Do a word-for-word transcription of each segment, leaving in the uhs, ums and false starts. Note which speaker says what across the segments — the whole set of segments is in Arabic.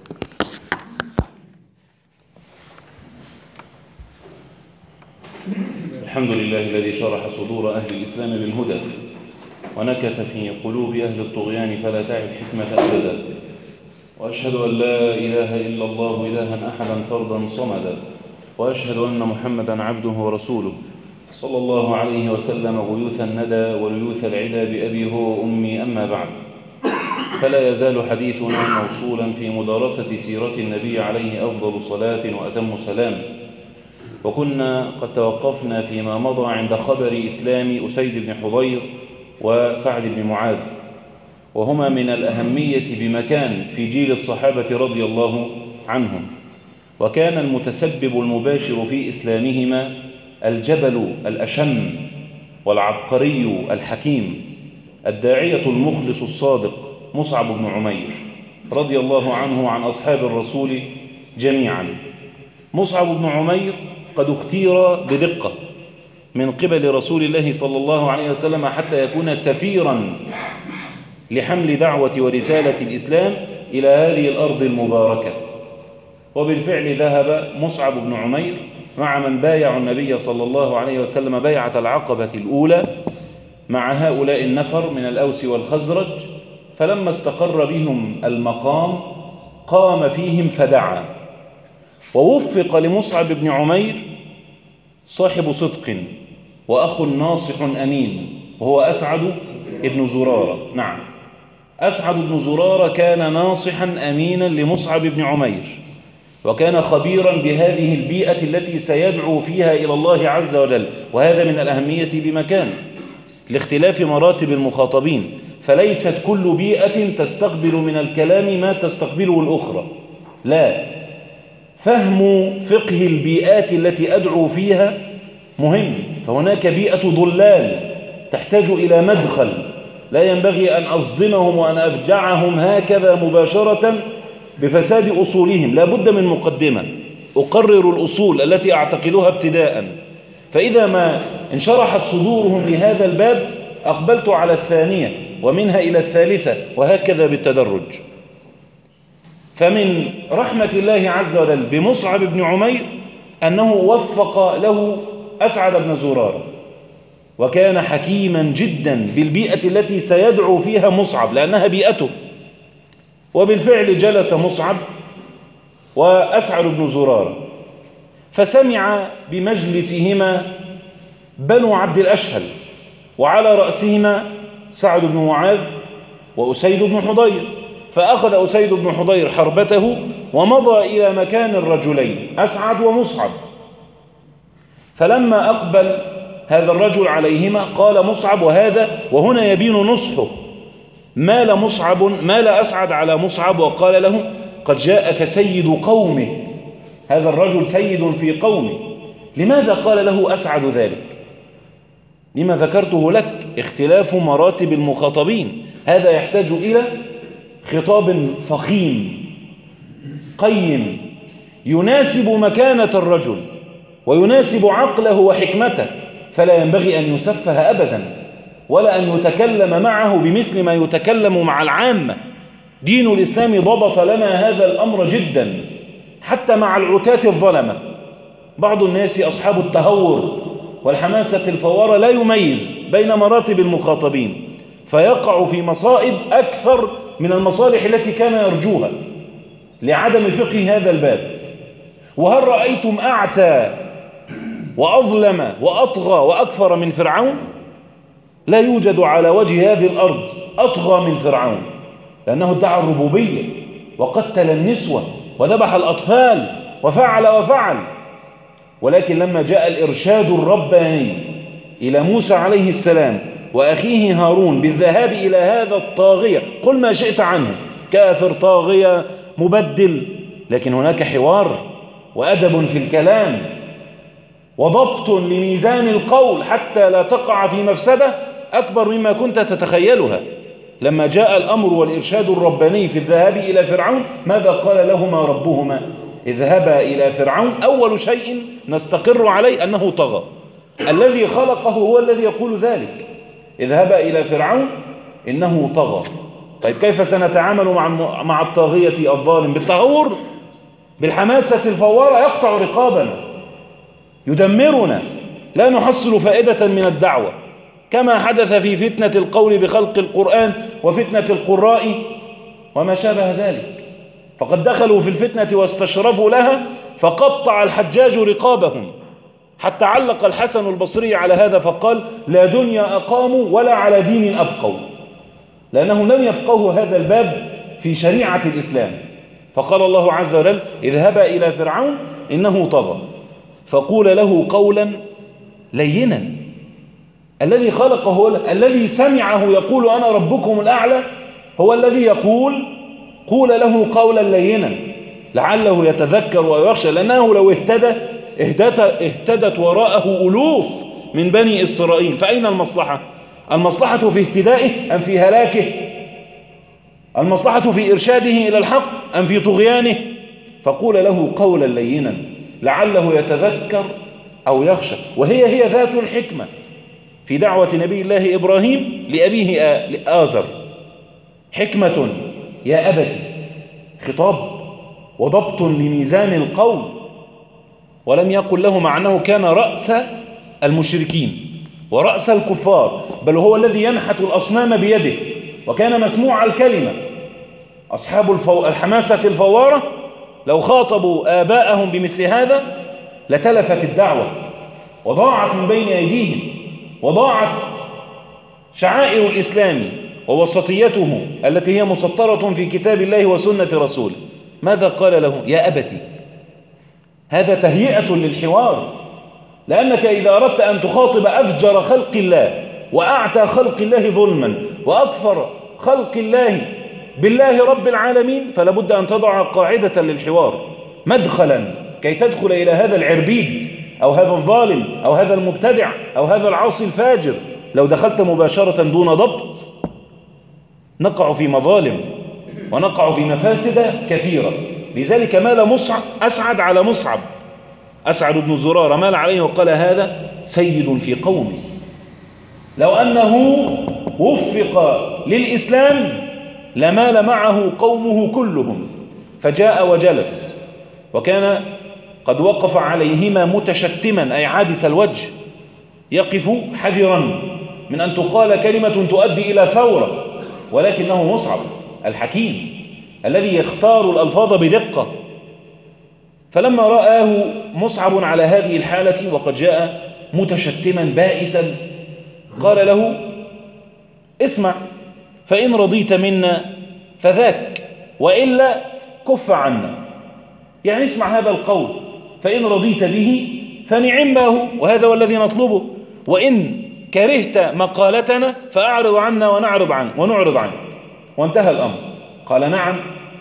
Speaker 1: الحمد لله الذي شرح صدور أهل الإسلام بالهدى ونكت في قلوب أهل الطغيان فلا تعي الحكمة أبدا، وأشهد أن لا إله إلا الله إلها أحدا فردا صمدا، وأشهد أن محمدا عبده ورسوله صلى الله عليه وسلم غيوث الندى وليوث العدا بأبي هو وأمي. أما بعد، فلا يزال حديثنا موصولا في مدارسة سيرة النبي عليه أفضل صلاة وأتم سلام. وكنا قد توقفنا فيما مضى عند خبر إسلام أسيد بن حضير وسعد بن معاذ، وهما من الأهمية بمكان في جيل الصحابة رضي الله عنهم، وكان المتسبب المباشر في إسلامهما الجبل الأشم والعبقري الحكيم الداعية المخلص الصادق مصعب بن عمير رضي الله عنه وعن أصحاب الرسول جميعا. مصعب بن عمير قد اختير بدقة من قبل رسول الله صلى الله عليه وسلم حتى يكون سفيرا لحمل دعوة ورسالة الإسلام إلى هذه الأرض المباركة. وبالفعل ذهب مصعب بن عمير مع من بايعوا النبي صلى الله عليه وسلم بيعة العقبة الأولى مع هؤلاء النفر من الأوس والخزرج، فلما استقر بهم المقام قام فيهم فدعا. ووفق لمصعب بن عمير صاحب صدق وأخ ناصح أمين، وهو أسعد بن زرارة. نعم، أسعد بن زرارة كان ناصحا أمينا لمصعب بن عمير، وكان خبيرا بهذه البيئة التي سيدعو فيها إلى الله عز وجل، وهذا من الأهمية بمكان لاختلاف مراتب المخاطبين، فليست كل بيئة تستقبل من الكلام ما تستقبله الأخرى، لا، فهم فقه البيئات التي أدعو فيها مهم. فهناك بيئة ضلال تحتاج إلى مدخل، لا ينبغي أن أصدمهم وأن أفجعهم هكذا مباشرة بفساد أصولهم، لا بد من مقدمة أقرر الأصول التي أعتقدها ابتداء، فإذا ما انشرحت صدورهم لهذا الباب أقبلت على الثانية ومنها إلى الثالثة، وهكذا بالتدرج. فمن رحمة الله عز وجل بمصعب بن عمير أنه وفق له أسعد بن زرارة، وكان حكيما جدا بالبيئة التي سيدعو فيها مصعب لأنها بيئته. وبالفعل جلس مصعب وأسعد بن زرارة، فسمع بمجلسهما بنو عبد الأشهل، وعلى رأسهما سعد بن معاذ وأسيد بن حضير، فأخذ أسيد بن حضير حربته ومضى إلى مكان الرجلين أسعد ومصعب. فلما أقبل هذا الرجل عليهما قال مصعب، وهذا وهنا يبين نصحه، مال مصعب مال أسعد على مصعب وقال له قد جاءك سيد قومه، هذا الرجل سيد في قومه. لماذا قال له أسعد ذلك؟ لما ذكرته لك، اختلاف مراتب المخاطبين، هذا يحتاج إلى خطاب فخيم قيم يناسب مكانة الرجل ويناسب عقله وحكمته، فلا ينبغي أن يسفه أبدا ولا أن يتكلم معه بمثل ما يتكلم مع العامة. دين الإسلام ضبط لنا هذا الأمر جدا، حتى مع العتاة الظلمة. بعض الناس أصحاب التهور والحماسة الفوارة لا يميز بين مراتب المخاطبين، فيقع في مصائب أكثر من المصالح التي كان يرجوها لعدم فقه هذا الباب. وهل رأيتم أعتى وأظلم وأطغى وأكفر من فرعون؟ لا يوجد على وجه هذه الأرض أطغى من فرعون، لأنه ادعى الربوبية وقتل النسوة وذبح الأطفال وفعل وفعل. ولكن لما جاء الإرشاد الرباني إلى موسى عليه السلام وأخيه هارون بالذهاب إلى هذا الطاغية، قل ما شئت عنه، كافر طاغية مبدل، لكن هناك حوار وأدب في الكلام وضبط لميزان القول حتى لا تقع في مفسدة أكبر مما كنت تتخيلها. لما جاء الأمر والإرشاد الرباني في الذهاب إلى فرعون، ماذا قال لهما ربهما؟ اذهبا إلى فرعون. أول شيء نستقر عليه أنه طغى، الذي خلقه هو الذي يقول ذلك، اذهبا إلى فرعون إنه طغى. طيب كيف سنتعامل مع مع الطاغية الظالم؟ بالتهور، بالحماسة الفوارة، يقطع رقابنا، يدمرنا، لا نحصل فائدة من الدعوة، كما حدث في فتنة القول بخلق القرآن وفتنة القراء وما شابه ذلك. فقد دخلوا في الفتنة واستشرفوا لها فقطع الحجاج رقابهم، حتى علق الحسن البصري على هذا فقال: لا دنيا أقاموا ولا على دين أبقوا، لأنهم لم يفقهوا هذا الباب في شريعة الإسلام. فقال الله عز وجل: اذهبا إلى فرعون إنه طغى فقول له قولا لينا. الذي خلقه هو الذي سمعه يقول أنا ربكم الأعلى، هو الذي يقول قول له قولا لينا لعله يتذكر ويخشى، لأنه لو اهتدى اهتدت, اهتدت وراءه ألوف من بني إسرائيل. فأين المصلحة؟ المصلحة في اهتدائه أم في هلاكه؟ المصلحة في إرشاده إلى الحق أم في طغيانه؟ فقول له قولا لينا لعله يتذكر أو يخشى. وهي هي ذات الحكمة في دعوة نبي الله إبراهيم لأبيه آزر. حكمة يا أبتي، خطاب وضبط لميزان القول، ولم يقل له مع أنه كان رأس المشركين ورأس الكفار، بل هو الذي ينحت الأصنام بيده، وكان مسموع الكلمة. أصحاب الفو... الحماسة الفوارة لو خاطبوا آباءهم بمثل هذا لتلفت الدعوة وضاعت من بين أيديهم، وضاعت شعائر الإسلام ووسطيته التي هي مسطرة في كتاب الله وسنة رسوله. ماذا قال له؟ يا أبتي. هذا تهيئة للحوار، لأنك إذا أردت أن تخاطب أفجر خلق الله وأعتى خلق الله ظلما وأكثر خلق الله بالله رب العالمين، فلابد أن تضع قاعدة للحوار، مدخلا كي تدخل إلى هذا العربيد أو هذا الظالم أو هذا المبتدع أو هذا العاصي الفاجر. لو دخلت مباشرة دون ضبط نقع في مظالم ونقع في مفاسد كثيرة. لذلك مال مصعب أسعد على مصعب، أسعد بن زرارة مال عليه وقال: هذا سيد في قومه، لو أنه وفق للإسلام لمال معه قومه كلهم. فجاء وجلس، وكان قد وقف عليهما متشتما أي عابس الوجه، يقف حذرا من أن تقال كلمة تؤدي إلى ثورة، ولكنه مصعب الحكيم الذي يختار الألفاظ بدقة. فلما رآه مصعب على هذه الحالة وقد جاء متشتما بائسا قال له: اسمع، فإن رضيت منا فذاك، وإلا كف عنا. يعني اسمع هذا القول، فإن رضيت به فنعم به، وهذا هو الذي نطلبه، وإن كرهت مقالتنا فأعرض عنا ونعرض عنك ونعرض عنك. وانتهى الأمر. قال: نعم.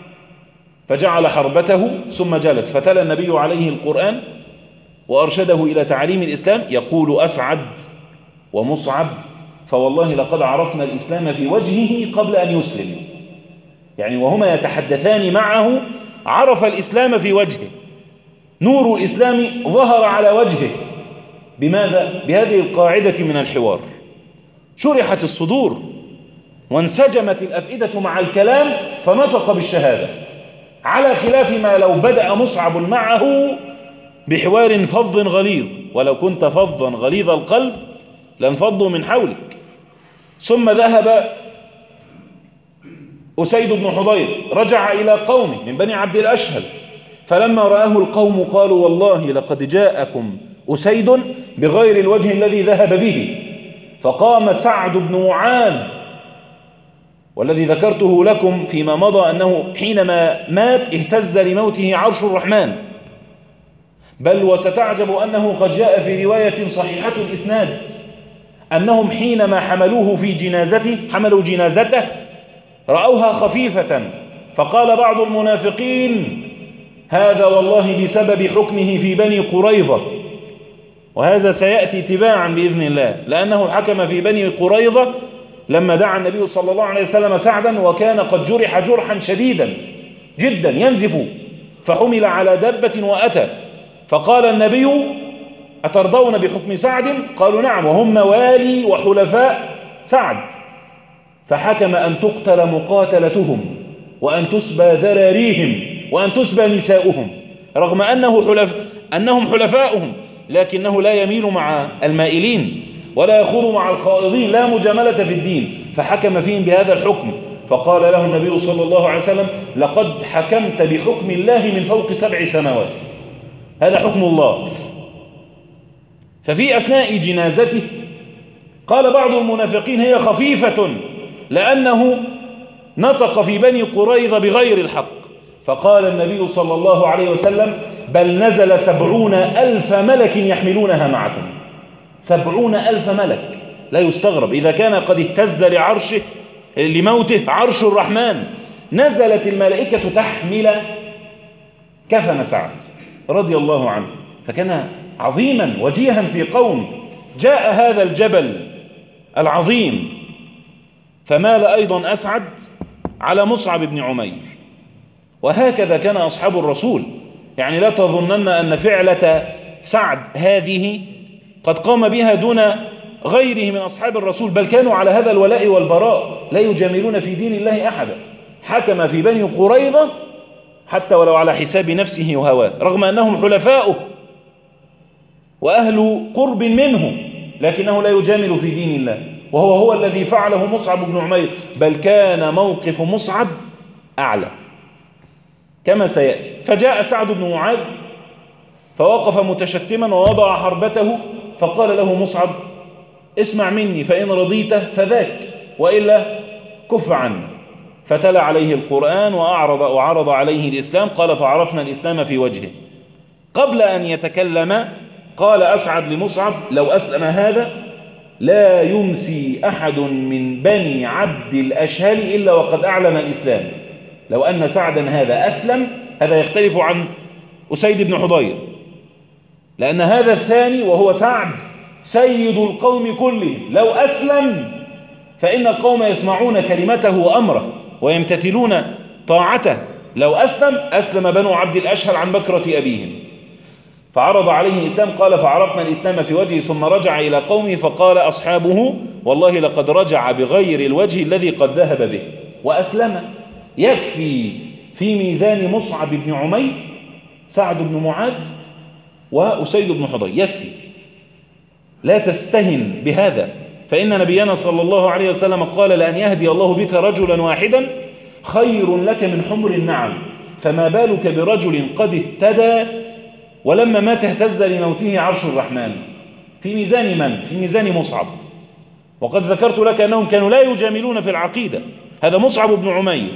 Speaker 1: فجعل حربته ثم جلس، فتلا النبي عليه القرآن وأرشده إلى تعليم الإسلام. يقول أسعد ومصعب: فوالله لقد عرفنا الإسلام في وجهه قبل أن يسلم. يعني وهما يتحدثان معه عرف الإسلام في وجهه، نور الإسلام ظهر على وجهه. بماذا؟ بهذه القاعدة من الحوار. شرحت الصدور وانسجمت الأفئدة مع الكلام فنطق بالشهادة، على خلاف ما لو بدأ مصعب معه بحوار فظ غليظ، ولو كنت فظا غليظ القلب لانفضوا من حولك. ثم ذهب أسيد بن حضير، رجع إلى قومه من بني عبد الأشهل، فلما رآه القوم قالوا: والله لقد جاءكم أسيد بغير الوجه الذي ذهب به. فقام سعد بن معاذ، والذي ذكرته لكم فيما مضى أنه حينما مات اهتز لموته عرش الرحمن، بل وستعجب أنه قد جاء في رواية صحيحة الإسناد أنهم حينما حملوه في جنازته حملوا جنازته رأوها خفيفة، فقال بعض المنافقين: هذا والله بسبب حكمه في بني قريظة. وهذا سيأتي تباعا بإذن الله، لأنه حكم في بني قريظة لما دعا النبي صلى الله عليه وسلم سعدا، وكان قد جرح جرحا شديدا جدا ينزف، فحمل على دابة وأتى، فقال النبي: أترضون بحكم سعد؟ قالوا: نعم، وهم موالي وحلفاء سعد. فحكم أن تقتل مقاتلتهم وأن تسبى ذراريهم وأن تسبى نساؤهم، رغم أنه حلف أنهم حلفاؤهم، لكنه لا يميل مع المائلين ولا يخوض مع الخائضين، لا مجاملة في الدين، فحكم فيهم بهذا الحكم. فقال له النبي صلى الله عليه وسلم: لقد حكمت بحكم الله من فوق سبع سماوات، هذا حكم الله. ففي أثناء جنازته قال بعض المنافقين: هي خفيفة، لأنه نطق في بني قريظة بغير الحق. فقال النبي صلى الله عليه وسلم: بل نزل سبعون ألف ملك يحملونها معكم. سبعون ألف ملك، لا يستغرب إذا كان قد اهتز لعرشه لموته عرش الرحمن، نزلت الملائكة تحمل كفن سعد رضي الله عنه، فكان عظيما وجيها في قوم. جاء هذا الجبل العظيم فمال أيضا أسعد على مصعب بن عمير. وهكذا كان أصحاب الرسول، يعني لا تظنن أن فعلة سعد هذه قد قام بها دون غيره من أصحاب الرسول، بل كانوا على هذا الولاء والبراء، لا يجاملون في دين الله أحدا. حكم في بني قريظة حتى ولو على حساب نفسه وهواه، رغم أنهم حلفاؤه وأهل قرب منه، لكنه لا يجامل في دين الله، وهو هو الذي فعله مصعب بن عمير، بل كان موقف مصعب أعلى كما سيأتي. فجاء سعد بن معاذ فوقف متشتما ووضع حربته، فقال له مصعب: اسمع مني، فإن رضيت فذاك، وإلا كف عني. فتلا عليه القرآن وأعرض وعرض عليه الإسلام. قال: فعرفنا الإسلام في وجهه. قبل أن يتكلم قال أسعد لمصعب: لو أسلم هذا لا يمسي أحد من بني عبد الأشهل إلا وقد أعلن الإسلام. لو أن سعدا هذا أسلم، هذا يختلف عن أسيد بن حضير، لأن هذا الثاني وهو سعد سيد القوم كلهم، لو أسلم فإن القوم يسمعون كلمته وأمره ويمتثلون طاعته. لو أسلم أسلم بنو عبد الأشهل عن بكرة أبيهم. فعرض عليه الإسلام. قال: فعرفنا الإسلام في وجهه، ثم رجع إلى قومه فقال أصحابه: والله لقد رجع بغير الوجه الذي قد ذهب به وأسلم. يكفي في ميزان مصعب بن عمير سعد بن معاذ وأسيد بن حضير، يكفي، لا تستهن بهذا. فإن نبينا صلى الله عليه وسلم قال: لأن يهدي الله بك رجلا واحدا خير لك من حمر النعم، فما بالك برجل قد اهتدى ولما مات اهتز لموته عرش الرحمن. في ميزان من؟ في ميزان مصعب. وقد ذكرت لك أنهم كانوا لا يجاملون في العقيدة. هذا مصعب بن عمير.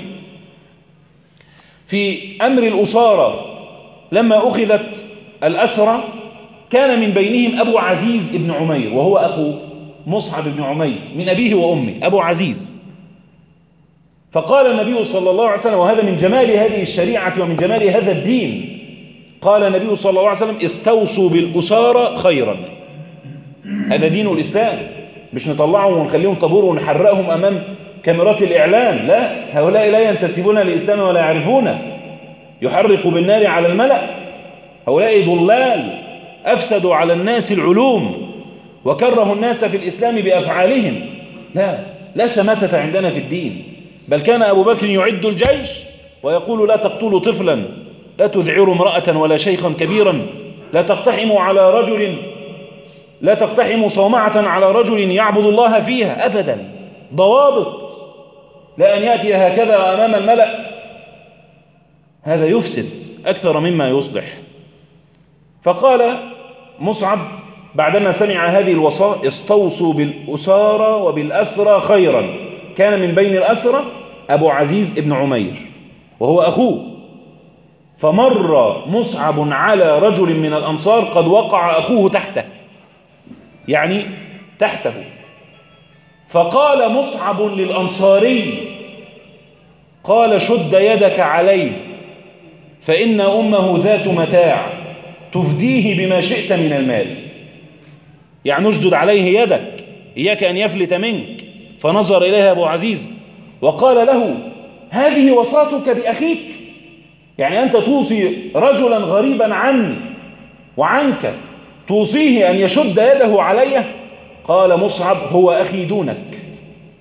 Speaker 1: في أمر الأسارة لما أخذت الأسرى كان من بينهم أبو عزيز بن عمير، وهو أخو مصعب بن عمير من أبيه وأمه، أبو عزيز. فقال النبي صلى الله عليه وسلم، وهذا من جمال هذه الشريعة ومن جمال هذا الدين، قال النبي صلى الله عليه وسلم: استوصوا بالأسارة خيرا. هذا دين الإسلام، مش نطلعهم ونخليهم طابور ونحرقهم أمام كاميرات الإعلام، لا، هؤلاء لا ينتسبون للإسلام ولا يعرفونه. يحرق بالنار على الملأ، هؤلاء ضلال أفسدوا على الناس العلوم وكرهوا الناس في الإسلام بأفعالهم. لا لا شماتة عندنا في الدين. بل كان أبو بكر يعد الجيش ويقول: لا تقتلوا طفلا، لا تذعروا امرأة ولا شيخا كبيرا، لا تقتحموا على رجل لا تقتحموا صومعة على رجل يعبد الله فيها أبدا. ضوابط، لا أن يأتي هكذا أمام الملأ، هذا يفسد أكثر مما يصلح. فقال مصعب بعدما سمع هذه الوصايا: استوصوا بالأسارى وبالأسرى خيرا. كان من بين الأسرى أبو عزيز بن عمير وهو أخوه. فمر مصعب على رجل من الأنصار قد وقع أخوه تحته، يعني تحته. فقال مصعب للأنصاري: قال: شد يدك عليه، فإن أمه ذات متاع تفديه بما شئت من المال. يعني اشدد عليه يدك، إياك أن يفلت منك. فنظر إليها أبو عزيز وقال له: هذه وصاتك بأخيك؟ يعني أنت توصي رجلا غريبا عني وعنك، توصيه أن يشد يده عليه؟ قال مصعب: هو أخي دونك.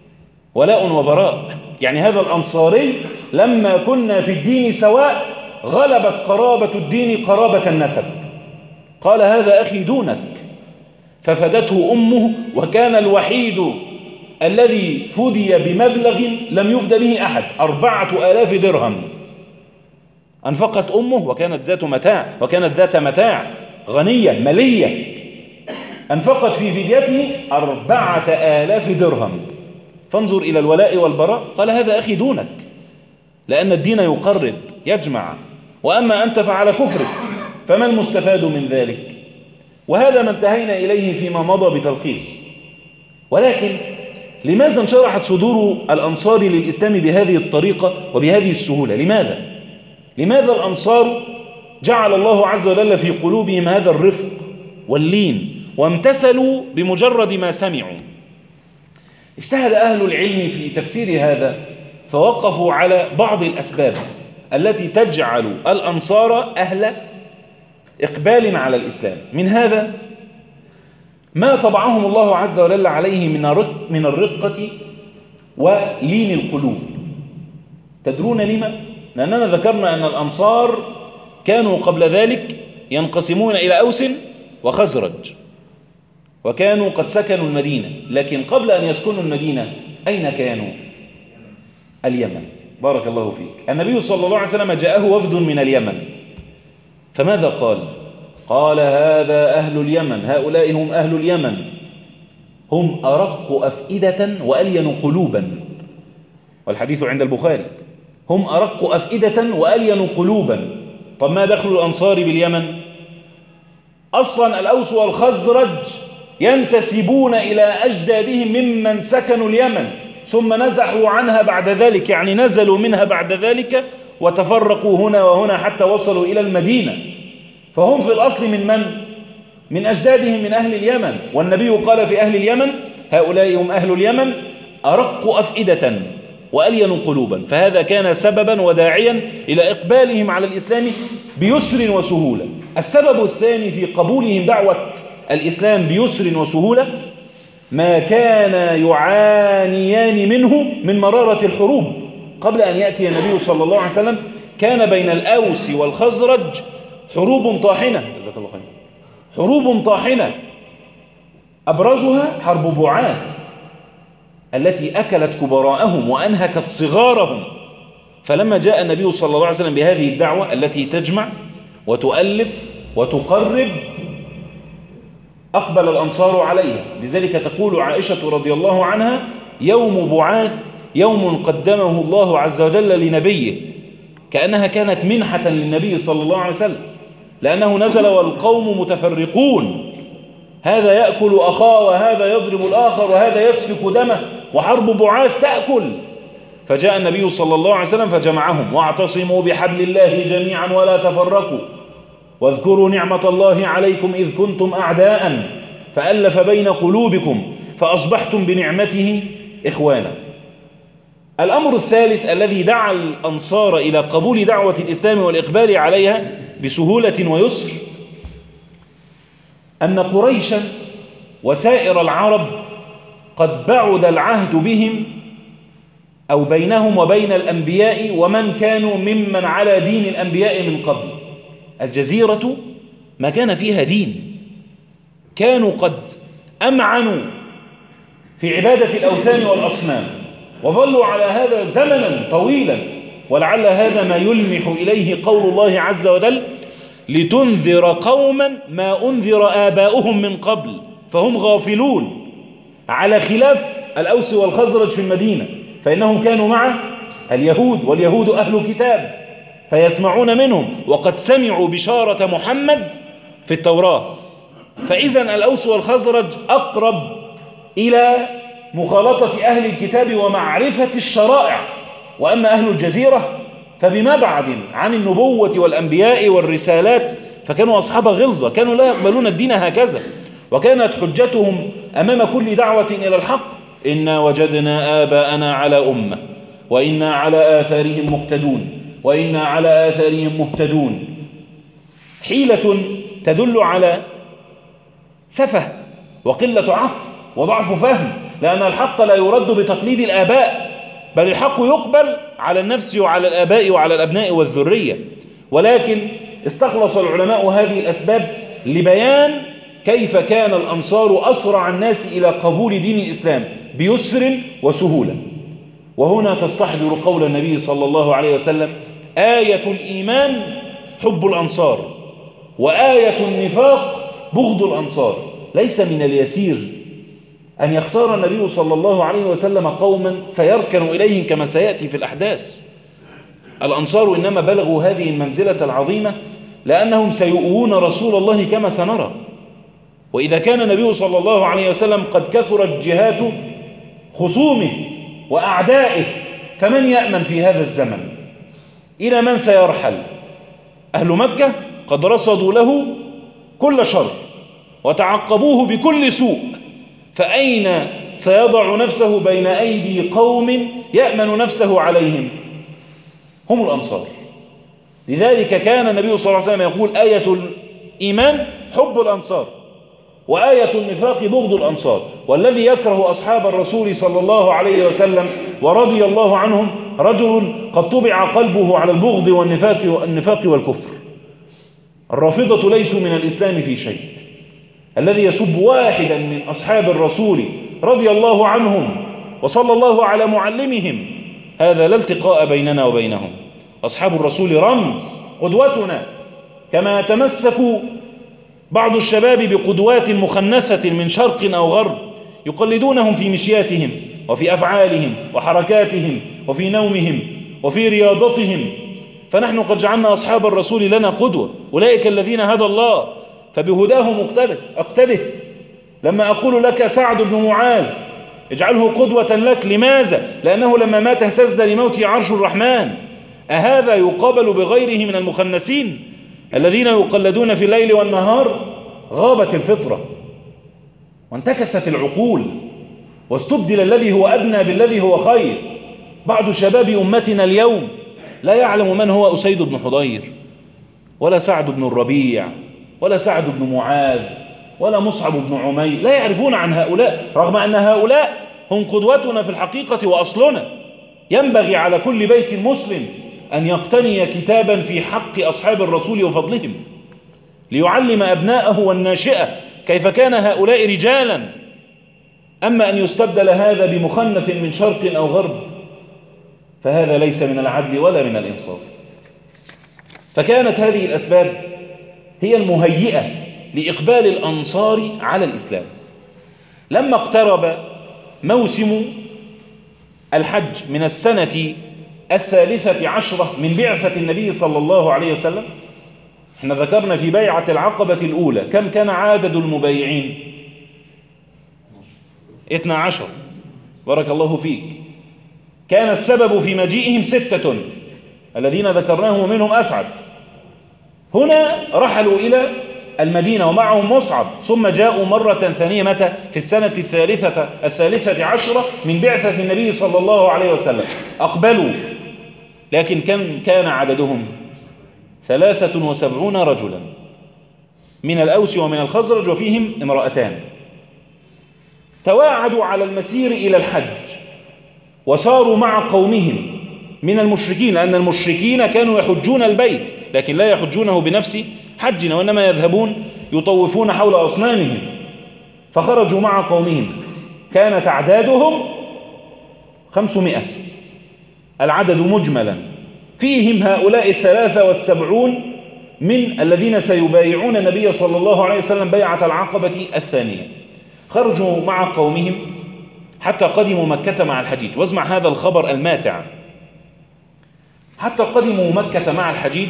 Speaker 1: ولاء وبراء. يعني هذا الأنصاري لما كنا في الدين سواء غلبت قرابة الدين قرابة النسب، قال هذا أخي دونك، ففدته أمه، وكان الوحيد الذي فدي بمبلغ لم يفد به أحد، أربعة آلاف درهم أنفقت أمه، وكانت ذات متاع وكانت ذات متاع غنية مالية، أنفقت في فديته أربعة آلاف درهم. فانظر إلى الولاء والبراء. قال هذا أخي دونك، لأن الدين يقرب يجمع، وأما أنت فعلى كفرك، فما المستفاد من ذلك؟ وهذا ما انتهينا إليه فيما مضى بتلخيص. ولكن لماذا انشرحت صدور الأنصار للإسلام بهذه الطريقة وبهذه السهولة؟ لماذا؟ لماذا الأنصار جعل الله عز وجل في قلوبهم هذا الرفق واللين وامتثلوا بمجرد ما سمعوا؟ اجتهد أهل العلم في تفسير هذا، فوقفوا على بعض الأسباب التي تجعل الأنصار أهل إقبال على الإسلام. من هذا ما طبعهم الله عز وجل عليه من الرقة ولين القلوب. تدرون لما؟ لأننا ذكرنا أن الأنصار كانوا قبل ذلك ينقسمون إلى أوس وخزرج، وكانوا قد سكنوا المدينة. لكن قبل أن يسكنوا المدينة أين كانوا؟ اليمن. بارك الله فيك. النبي صلى الله عليه وسلم جاءه وفد من اليمن، فماذا قال؟ قال هذا أهل اليمن، هؤلاء هم أهل اليمن، هم أرق أفئدة وألين قلوبا، والحديث عند البخاري، هم أرق أفئدة وألين قلوبا. طب ما دخل الأنصار باليمن؟ أصلا الأوس والخزرج ينتسبون إلى أجدادهم ممن سكنوا اليمن، ثم نزحوا عنها بعد ذلك، يعني نزلوا منها بعد ذلك وتفرقوا هنا وهنا حتى وصلوا إلى المدينة. فهم في الأصل من من؟ من أجدادهم من أهل اليمن. والنبي قال في أهل اليمن هؤلاء هم أهل اليمن أرق أفئدة وألين قلوبا. فهذا كان سببا وداعيا إلى إقبالهم على الإسلام بيسر وسهولة. السبب الثاني في قبولهم دعوة الإسلام بيسر وسهولة ما كان يعانيان منه من مرارة الحروب. قبل أن يأتي النبي صلى الله عليه وسلم كان بين الأوس والخزرج حروب طاحنة، جزاك الله خير، حروب طاحنة، أبرزها حرب بعاث التي أكلت كبراءهم وأنهكت صغارهم. فلما جاء النبي صلى الله عليه وسلم بهذه الدعوة التي تجمع وتؤلف وتقرب، أقبل الأنصار عليها. لذلك تقول عائشة رضي الله عنها يوم بعاث يوم قدمه الله عز وجل لنبيه، كأنها كانت منحة للنبي صلى الله عليه وسلم، لأنه نزل والقوم متفرقون، هذا يأكل أخاه وهذا يضرب الآخر وهذا يسفك دمه، وحرب بعاث تأكل. فجاء النبي صلى الله عليه وسلم فجمعهم: واعتصموا بحبل الله جميعا ولا تفرقوا، واذكروا نعمة الله عليكم إذ كنتم أعداء فألف بين قلوبكم فأصبحتم بنعمته إخوانا. الأمر الثالث الذي دعا الأنصار إلى قبول دعوة الإسلام والإقبال عليها بسهولة ويسر أن قريشا وسائر العرب قد بعد العهد بهم أو بينهم وبين الأنبياء ومن كانوا ممن على دين الأنبياء من قبل. الجزيرة ما كان فيها دين، كانوا قد أمعنوا في عبادة الأوثان والأصنام وظلوا على هذا زمنا طويلا. ولعل هذا ما يلمح إليه قول الله عز وجل: لتنذر قوما ما أنذر آباؤهم من قبل فهم غافلون، على خلاف الأوس والخزرج في المدينة، فإنهم كانوا مع اليهود، واليهود أهل كتاب فيسمعون منهم، وقد سمعوا بشارة محمد في التوراة. فإذا الأوس والخزرج أقرب إلى مخالطة أهل الكتاب ومعرفة الشرائع. وأما أهل الجزيرة فبمبعد عن النبوة والأنبياء والرسالات، فكانوا أصحاب غلظة، كانوا لا يقبلون الدين هكذا. وكانت حجتهم أمام كل دعوة إلى الحق: إنا وجدنا آباءنا على أمة وإنا على آثارهم مقتدون وإنا على آثارهم مهتدون. حيلة تدل على سفه وقلة عقل وضعف فهم، لأن الحق لا يرد بتقليد الآباء، بل الحق يقبل على النفس وعلى الآباء وعلى الأبناء والذرية. ولكن استخلص العلماء هذه الأسباب لبيان كيف كان الأنصار أسرع الناس إلى قبول دين الإسلام بيسر وسهولة. وهنا تستحضر قول النبي صلى الله عليه وسلم: آية الإيمان حب الأنصار، وآية النفاق بغض الأنصار. ليس من اليسير أن يختار النبي صلى الله عليه وسلم قوما سيركن إليهم كما سيأتي في الأحداث. الأنصار إنما بلغوا هذه المنزلة العظيمة لأنهم سيؤوون رسول الله كما سنرى. وإذا كان النبي صلى الله عليه وسلم قد كثرت جهات خصومه وأعدائه، فمن يأمن في هذا الزمن؟ إلى من سيرحل؟ أهل مكة قد رصدوا له كل شر وتعقبوه بكل سوء، فأين سيضع نفسه بين أيدي قوم يأمن نفسه عليهم؟ هم الأنصار. لذلك كان النبي صلى الله عليه وسلم يقول: آية الإيمان حب الأنصار، وآية النفاق بغض الأنصار. والذي يكره أصحاب الرسول صلى الله عليه وسلم ورضي الله عنهم رجل قد طبع قلبه على البغض والنفاق والنفاق والكفر. الرافضة ليسوا من الإسلام في شيء. الذي يسب واحدا من أصحاب الرسول رضي الله عنهم وصلى الله على معلمهم، هذا لا التقاء بيننا وبينهم. أصحاب الرسول رمز قدوتنا، كما يتمسك بعض الشباب بقدوات مخنثة من شرق أو غرب يقلدونهم في مشياتهم وفي أفعالهم وحركاتهم وفي نومهم وفي رياضتهم. فنحن قد جعلنا أصحاب الرسول لنا قدوة، أولئك الذين هدى الله فبهداه مقتده أقتده. لما أقول لك سعد بن معاذ اجعله قدوة لك، لماذا؟ لأنه لما مات اهتز لموته عرش الرحمن. أهذا يقابل بغيره من المخنسين الذين يقلدون في الليل والنهار؟ غابت الفطرة وانتكست العقول واستبدل الذي هو أدنى بالذي هو خير. بعض شباب أمتنا اليوم لا يعلم من هو أسيد بن حضير، ولا سعد بن الربيع، ولا سعد بن معاذ، ولا مصعب بن عمير. لا يعرفون عن هؤلاء، رغم أن هؤلاء هم قدوتنا في الحقيقة وأصلنا. ينبغي على كل بيت مسلم أن يقتني كتابا في حق أصحاب الرسول وفضلهم، ليعلم أبناءه والناشئة كيف كان هؤلاء رجالا. أما أن يستبدل هذا بمخنث من شرق أو غرب فهذا ليس من العدل ولا من الإنصاف. فكانت هذه الأسباب هي المهيئة لإقبال الأنصار على الإسلام. لما اقترب موسم الحج من السنة الثالثة عشرة من بعثة النبي صلى الله عليه وسلم، احنا ذكرنا في بيعة العقبة الأولى كم كان عدد المبايعين؟ اثنى عشر. بارك الله فيك. كان السبب في مجيئهم ستة الذين ذكرناهم ومنهم أسعد. هنا رحلوا إلى المدينة ومعهم مصعب، ثم جاءوا مرة ثانية متى؟ في السنة الثالثة الثالثة عشرة من بعثة النبي صلى الله عليه وسلم. أقبلوا، لكن كم كان عددهم؟ ثلاثة وسبعون رجلا من الأوس ومن الخزرج وفيهم امرأتان. تواعدوا على المسير إلى الحج وصاروا مع قومهم من المشركين، لأن المشركين كانوا يحجون البيت لكن لا يحجونه بنفس حجنا، وإنما يذهبون يطوفون حول أصنامهم. فخرجوا مع قومهم، كانت أعدادهم خمسمائة العدد مجملا، فيهم هؤلاء الثلاثة والسبعون من الذين سيبايعون النبي صلى الله عليه وسلم بيعة العقبة الثانية. خرجوا مع قومهم حتى قدموا مكة مع الحجيج. واسمع هذا الخبر الماتع: حتى قدموا مكة مع الحجيج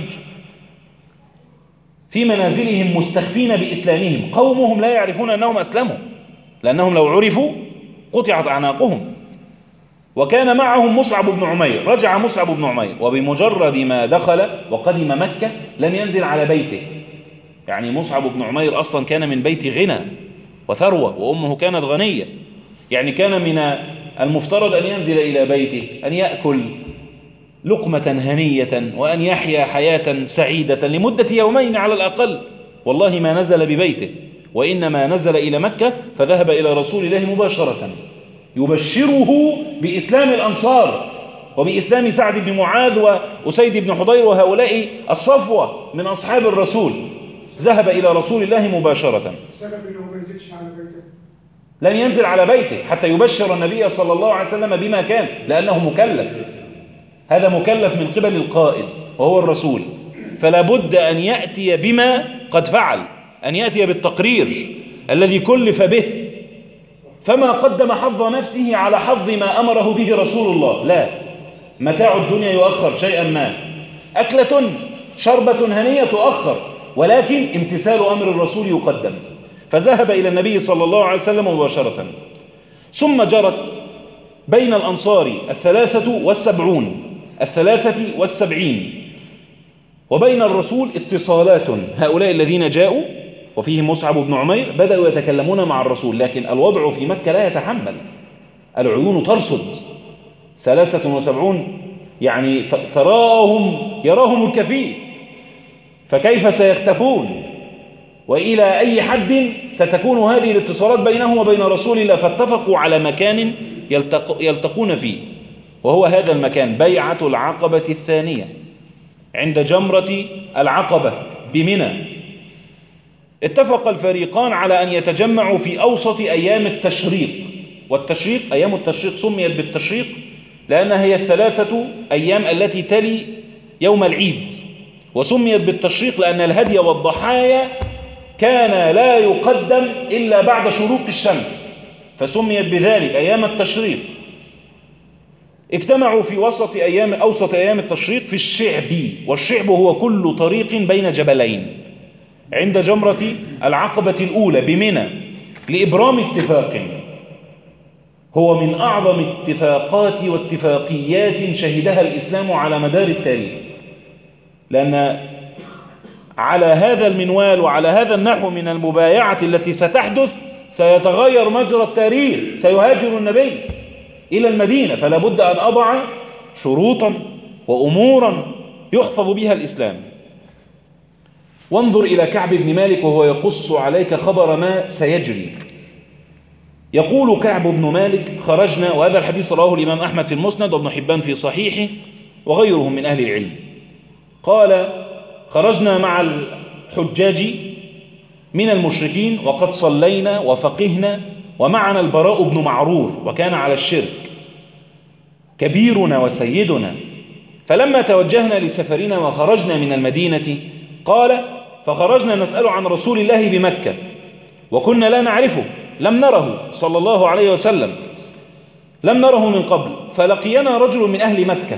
Speaker 1: في منازلهم مستخفين بإسلامهم. قومهم لا يعرفون أنهم أسلموا، لأنهم لو عرفوا قطعت أعناقهم. وكان معهم مصعب بن عمير. رجع مصعب بن عمير، وبمجرد ما دخل وقدم مكة لم ينزل على بيته. يعني مصعب بن عمير أصلا كان من بيت غنى وثروة، وأمه كانت غنية، يعني كان من المفترض أن ينزل إلى بيته، أن يأكل لقمة هنية وأن يحيا حياة سعيدة لمدة يومين على الأقل. والله ما نزل ببيته، وإنما نزل إلى مكة فذهب إلى رسول الله مباشرة يبشره بإسلام الأنصار وبإسلام سعد بن معاذ وأسيد بن حضير وهؤلاء الصفوة من أصحاب الرسول. ذهب إلى رسول الله مباشرة.
Speaker 2: السبب أنه ما ينزلش على بيته،
Speaker 1: لم ينزل على بيته حتى يبشر النبي صلى الله عليه وسلم بما كان، لأنه مكلف، هذا مكلف من قبل القائد وهو الرسول، فلا بد أن يأتي بما قد فعل، أن يأتي بالتقرير الذي كلف به، فما قدم حظ نفسه على حظ ما أمره به رسول الله، لا، متاع الدنيا يؤخر شيئا ما، أكلة شربة هنية تؤخر، ولكن امتثال أمر الرسول يقدم. فذهب إلى النبي صلى الله عليه وسلم مباشرة. ثم جرت بين الأنصار الثلاثة والسبعون الثلاثة والسبعين وبين الرسول اتصالات. هؤلاء الذين جاءوا وفيهم مصعب بن عمير بدأوا يتكلمون مع الرسول، لكن الوضع في مكة لا يتحمل، العيون ترصد، ثلاثة وسبعون يعني تراهم يراهم الكفيف، فكيف سيختفون؟ وإلى أي حد ستكون هذه الاتصالات بينهم وبين رسول الله؟ فاتفقوا على مكان يلتق يلتقون فيه، وهو هذا المكان بيعة العقبة الثانية عند جمرة العقبة بمنى. اتفق الفريقان على أن يتجمعوا في أوسط أيام التشريق، والتشريق أيام التشريق سميت بالتشريق لأنها هي الثلاثة أيام التي تلي يوم العيد، وسميت بالتشريق لأن الهدي والضحايا كان لا يقدم إلا بعد شروق الشمس، فسميت بذلك أيام التشريق. اجتمعوا في وسط أيام أوسط أيام التشريق في الشعب، والشعب هو كل طريق بين جبلين عند جمرة العقبة الأولى بمنى، لإبرام اتفاق هو من أعظم اتفاقات واتفاقيات شهدها الإسلام على مدار التاريخ، لأن على هذا المنوال وعلى هذا النحو من المبايعة التي ستحدث سيتغير مجرى التاريخ، سيهاجر النبي إلى المدينة، فلا بد أن أضع شروطا وأمورا يحفظ بها الإسلام. وانظر إلى كعب بن مالك وهو يقص عليك خبر ما سيجري. يقول كعب بن مالك: خرجنا، وهذا الحديث رواه الإمام أحمد في المسند وابن حبان في صحيحه وغيرهم من أهل العلم، قال: خرجنا مع الحجاج من المشركين وقد صلينا وفقهنا، ومعنا البراء بن معرور وكان على الشرك كبيرنا وسيدنا، فلما توجهنا لسفرنا وخرجنا من المدينة قال: فخرجنا نسأل عن رسول الله بمكة وكنا لا نعرفه، لم نره صلى الله عليه وسلم، لم نره من قبل، فلقينا رجل من أهل مكة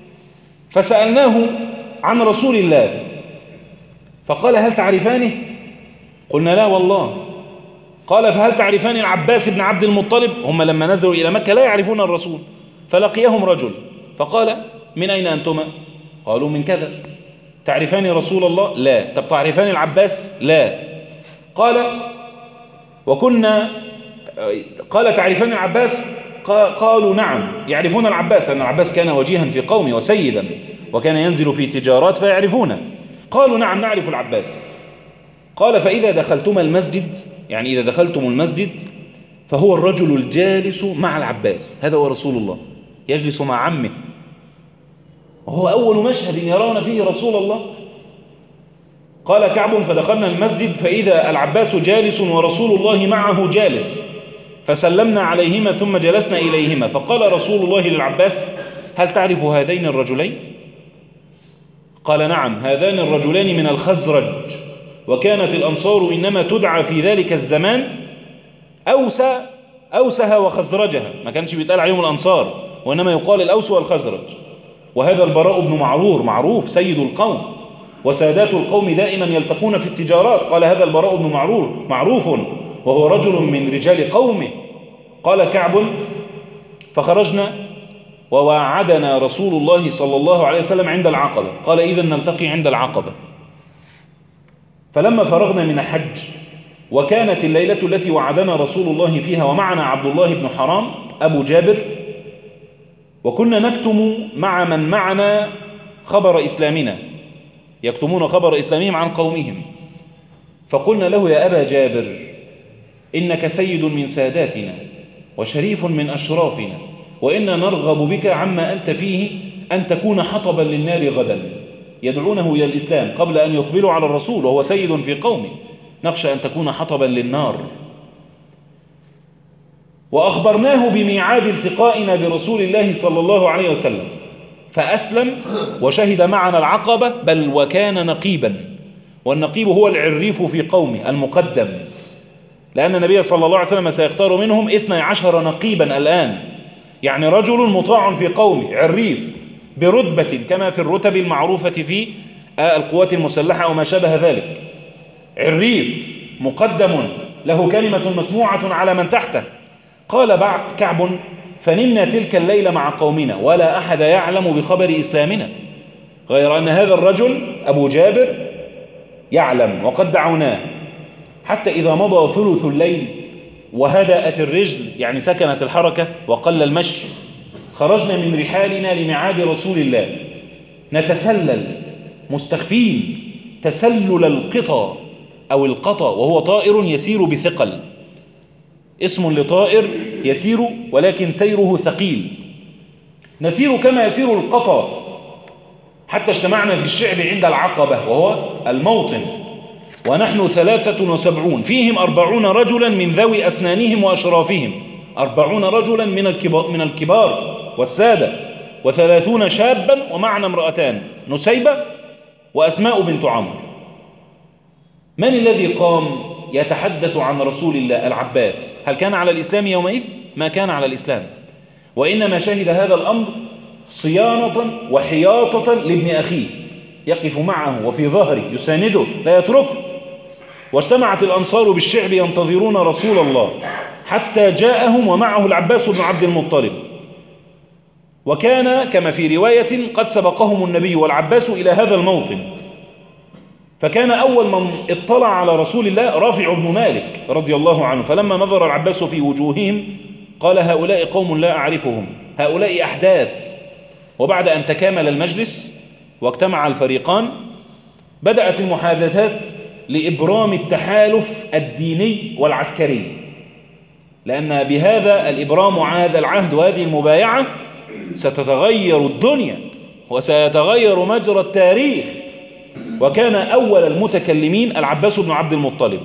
Speaker 1: فسألناه عن رسول الله فقال: هل تعرفانه؟ قلنا: لا والله. قال: فهل تعرفان العباس بن عبد المطلب؟ هم لما نزلوا إلى مكة لا يعرفون الرسول، فلقيهم رجل فقال: من أين أنتما؟ قالوا: من كذا. تعرفان رسول الله؟ لا. طب تعرفان العباس؟ لا. قال: وكنا قال: تعرفان العباس؟ قالوا: نعم يعرفون العباس، لأن العباس كان وجيها في قومه وسيدا وكان ينزل في تجارات فيعرفونه. قالوا: نعم نعرف العباس. قال: فإذا دخلتم المسجد، يعني إذا دخلتم المسجد، فهو الرجل الجالس مع العباس، هذا هو رسول الله، يجلس مع عمه، وهو أول مشهد يرون فيه رسول الله. قال كعب: فدخلنا المسجد فإذا العباس جالس ورسول الله معه جالس، فسلمنا عليهما ثم جلسنا إليهما، فقال رسول الله للعباس: هل تعرف هذين الرجلين؟ قال: نعم، هذان الرجلان من الخزرج، وكانت الأنصار إنما تدعى في ذلك الزمان أوسى أوسها وخزرجها، ما كانش بيتقال عليهم الأنصار، وإنما يقال الأوس والخزرج. وهذا البراء بن معرور معروف سيد القوم، وسادات القوم دائما يلتقون في التجارات. قال: هذا البراء بن معرور معروف وهو رجل من رجال قومه. قال كعب: فخرجنا ووعدنا رسول الله صلى الله عليه وسلم عند العقبة. قال: إذن نلتقي عند العقبة. فلما فرغنا من الحج وكانت الليلة التي وعدنا رسول الله فيها ومعنا عبد الله بن حرام أبو جابر، وكنا نكتم مع من معنا خبر إسلامنا، يكتمون خبر إسلامهم عن قومهم، فقلنا له: يا أبا جابر، إنك سيد من ساداتنا، وشريف من أشرافنا، وإنا نرغب بك عما أنت فيه أن تكون حطبا للنار غدا. يدعونه إلى الإسلام قبل أن يقبلوا على الرسول وهو سيد في قومه، نخشى أن تكون حطبا للنار. وأخبرناه بميعاد التقائنا برسول الله صلى الله عليه وسلم فأسلم وشهد معنا العقبة، بل وكان نقيبا، والنقيب هو العريف في قومه المقدم، لأن النبي صلى الله عليه وسلم سيختار منهم اثني عشر نقيبا الآن، يعني رجل مطاع في قومه عريف برتبة كما في الرتب المعروفة في القوات المسلحة وما شابه ذلك، عريف مقدم له كلمة مسموعة على من تحته. قال بعد كعب: فنمنا تلك الليلة مع قومنا ولا أحد يعلم بخبر إسلامنا غير أن هذا الرجل أبو جابر يعلم، وقد دعوناه، حتى إذا مضى ثلث الليل وهدأت الرجل، يعني سكنت الحركة وقل المشي، خرجنا من رحالنا لميعاد رسول الله نتسلل مستخفين تسلل القطى أو القطى، وهو طائر يسير بثقل، اسم لطائر يسير ولكن سيره ثقيل، نسير كما يسير القطى، حتى اجتمعنا في الشعب عند العقبة وهو الموطن، ونحن ثلاثة وسبعون فيهم أربعون رجلا من ذوي أسنانهم وأشرافهم، أربعون رجلا من الكبار, من الكبار والسادة، وثلاثون شابا، ومعنا امرأتان نسيبة وأسماء بنت عمرو. من الذي قام يتحدث عن رسول الله؟ العباس. هل كان على الإسلام يومئذ؟ ما كان على الإسلام، وإنما شهد هذا الأمر صيانة وحياطة لابن أخيه، يقف معه وفي ظهره يسانده لا يتركه. واجتمعت الأنصار بالشعب ينتظرون رسول الله حتى جاءهم ومعه العباس بن عبد المطلب، وكان كما في رواية قد سبقهم النبي والعباس إلى هذا الموطن، فكان أول من اطلع على رسول الله رافع بن مالك رضي الله عنه، فلما نظر العباس في وجوههم قال: هؤلاء قوم لا أعرفهم، هؤلاء أحداث. وبعد أن تكامل المجلس واجتمع الفريقان بدأت المحادثات لإبرام التحالف الديني والعسكري، لأن بهذا الإبرام وهذا العهد وهذه المبايعة ستتغير الدنيا وسيتغير مجرى التاريخ. وكان أول المتكلمين العباس بن عبد المطلب.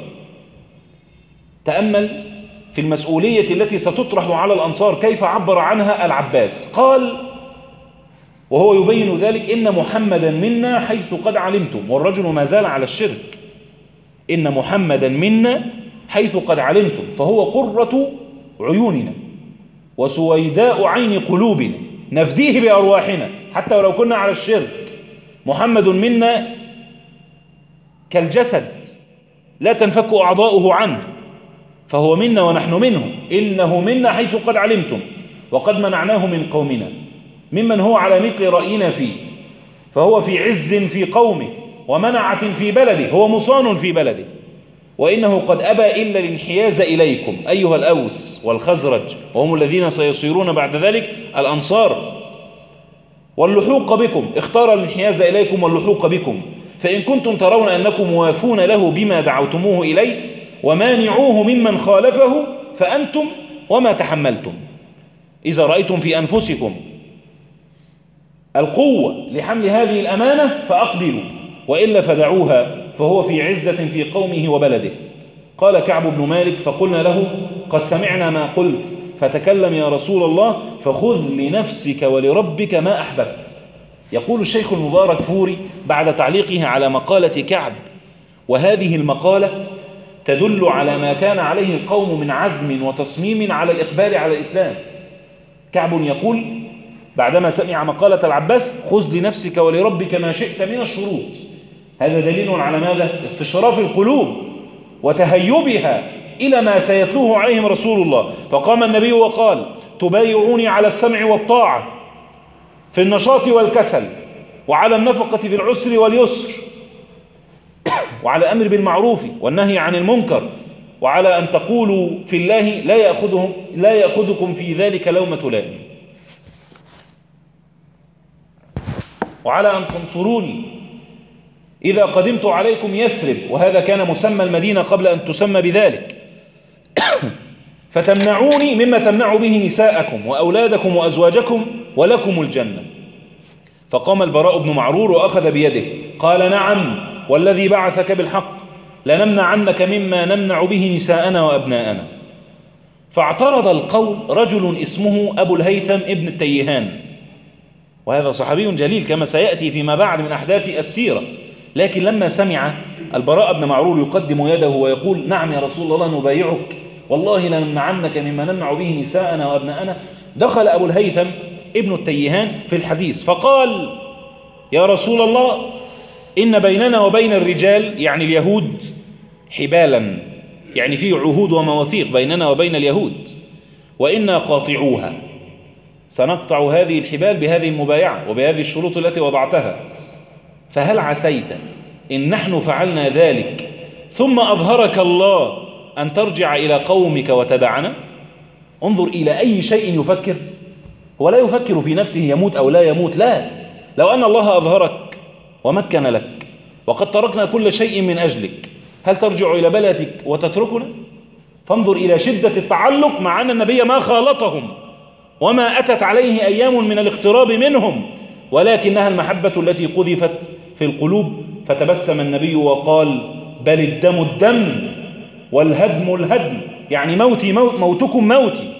Speaker 1: تأمل في المسؤولية التي ستطرح على الأنصار كيف عبر عنها العباس. قال وهو يبين ذلك: إن محمدا منا حيث قد علمتم، والرجل ما زال على الشرك، إن محمدا منا حيث قد علمتم، فهو قرة عيوننا وسويداء عين قلوبنا، نفديه بأرواحنا حتى ولو كنا على الشرك. محمد منا كالجسد لا تنفك أعضاؤه عنه، فهو منا ونحن منه، إنه منا حيث قد علمتم، وقد منعناه من قومنا ممن هو على مثل رأينا فيه، فهو في عز في قومه ومنعة في بلده، هو مصان في بلده، وإنه قد أبى إلا الانحياز إليكم أيها الأوس والخزرج، وهم الذين سيصيرون بعد ذلك الأنصار، واللحوق بكم، اختار الانحياز إليكم واللحوق بكم، فإن كنتم ترون أنكم موافون له بما دعوتموه إليه ومانعوه ممن خالفه فأنتم وما تحملتم. إذا رأيتم في أنفسكم القوة لحمل هذه الأمانة فأقبلوا، وإلا فدعوها، فهو في عزة في قومه وبلده. قال كعب بن مالك: فقلنا له: قد سمعنا ما قلت، فتكلم يا رسول الله، فخذ لنفسك ولربك ما أحببت. يقول الشيخ المبارك فوري بعد تعليقه على مقالة كعب: وهذه المقالة تدل على ما كان عليه القوم من عزم وتصميم على الإقبال على الإسلام. كعب يقول بعدما سمع مقالة العباس: خذ لنفسك ولربك ما شئت من الشروط. هذا دليل على ماذا؟ استشراف القلوب وتهيبها إلى ما سيتلوه عليهم رسول الله. فقام النبي وقال: تبايعوني على السمع والطاعة في النشاط والكسل، وعلى النفقة في العسر واليسر، وعلى الأمر بالمعروف والنهي عن المنكر، وعلى أن تقولوا في الله لا يأخذهم لا يأخذكم في ذلك لومة لائم، وعلى أن تنصروني إذا قدمت عليكم يثرب، وهذا كان مسمى المدينة قبل أن تسمى بذلك، فتمنعوني مما تمنع به نساءكم وأولادكم وأزواجكم ولكم الجنة. فقام البراء بن معرور وأخذ بيده قال نعم والذي بعثك بالحق لنمنع عنك مما نمنع به نساءنا وأبناءنا. فاعترض القول رجل اسمه أبو الهيثم ابن التيهان، وهذا صحابي جليل كما سيأتي فيما بعد من أحداث السيرة، لكن لما سمع البراء بن معرور يقدم يده ويقول نعم يا رسول الله نبايعك والله لنمنعنك مما نمنع به نساءنا وأبناءنا، دخل أبو الهيثم ابن التيهان في الحديث فقال يا رسول الله إن بيننا وبين الرجال يعني اليهود حبالا، يعني في عهود ومواثيق بيننا وبين اليهود، وإنا قاطعوها، سنقطع هذه الحبال بهذه المبايعة وبهذه الشروط التي وضعتها، فهل عسيت إن نحن فعلنا ذلك ثم أظهرك الله أن ترجع إلى قومك وتدعنا؟ انظر إلى أي شيء يفكر، هو لا يفكر في نفسه يموت أو لا يموت، لا، لو أن الله أظهرك ومكن لك وقد تركنا كل شيء من أجلك هل ترجع إلى بلدك وتتركنا؟ فانظر إلى شدة التعلق مع أن النبي ما خالطهم وما أتت عليه أيام من الاقتراب منهم، ولكنها المحبة التي قذفت في القلوب. فتبسم النبي وقال بل الدم الدم والهدم الهدم، يعني موتي موت موتكم موتي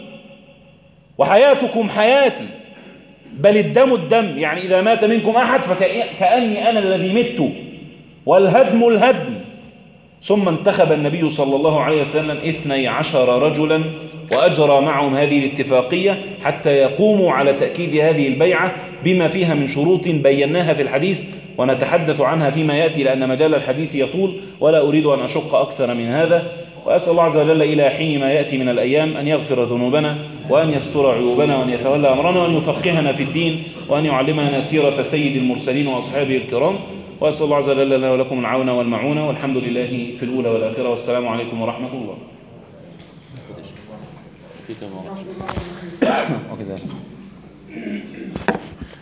Speaker 1: وحياتكم حياتي، بل الدم الدم يعني إذا مات منكم أحد فكأني أنا الذي مت، والهدم الهدم. ثم انتخب النبي صلى الله عليه وسلم اثني عشر رجلا وأجرى معهم هذه الاتفاقية حتى يقوموا على تأكيد هذه البيعة بما فيها من شروط بيناها في الحديث ونتحدث عنها فيما يأتي لأن مجال الحديث يطول ولا أريد أن أشق أكثر من هذا. وأسأل الله عز وجل إلى حين ما يأتي من الأيام أن يغفر ذنوبنا وأن يستر عيوبنا وأن يتولى أمرنا وأن يفقهنا في الدين وأن يعلمنا سيرة سيد المرسلين وأصحابه الكرام. وأسأل الله عز وجل لنا ولكم العون والمعونة، والحمد لله في الأولى والآخرة، والسلام عليكم ورحمة الله. وكذلك